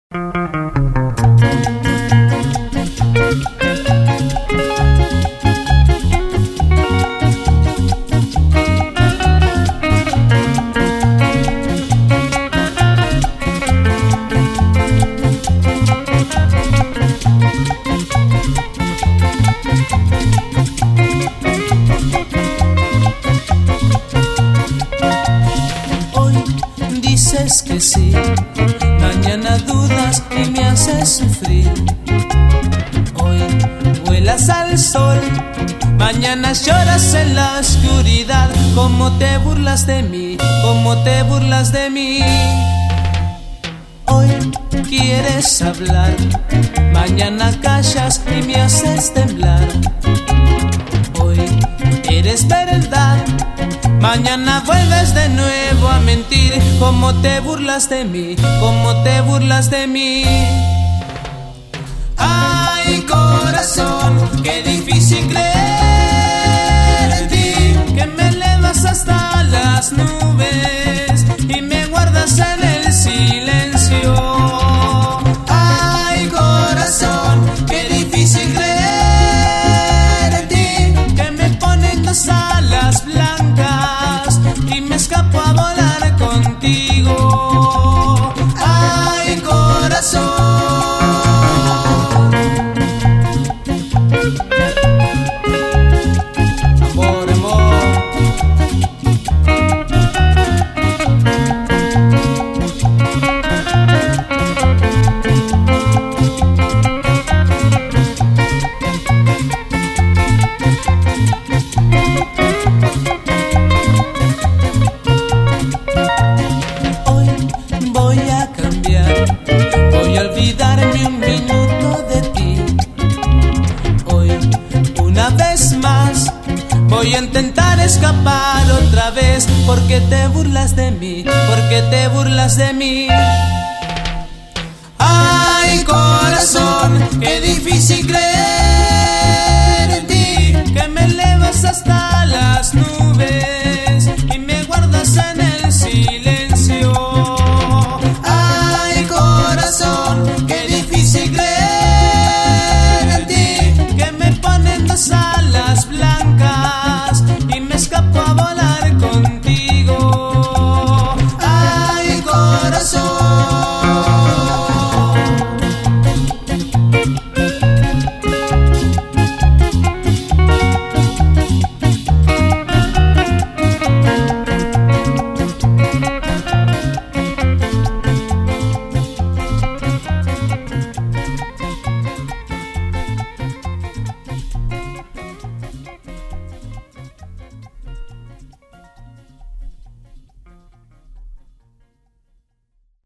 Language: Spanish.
Dices que sí, mañana dudas y me haces sufrir. Hoy vuelas al sol, mañana lloras en la oscuridad. Cómo te burlas de mí, cómo te burlas de mí. Hoy quieres hablar, mañana callas y me haces temblar. Hoy eres verdad, mañana vuelves de nuevo a mentir. Cómo te burlas de mí, cómo te burlas de mí. Ay, corazón, qué difícil creer en ti, que me elevas hasta las nubes y me guardas en el silencio. Ay, corazón, qué difícil creer en ti, que me ponen dos alas blancas y me escapo a volar contigo. Ay, corazón. Amor, amor. Voy a cambiar, voy a olvidarme un minuto de ti. Hoy, una vez más, voy a intentar escapar otra vez. Porque te burlas de mí, porque te burlas de mí. Ay, corazón, qué difícil creer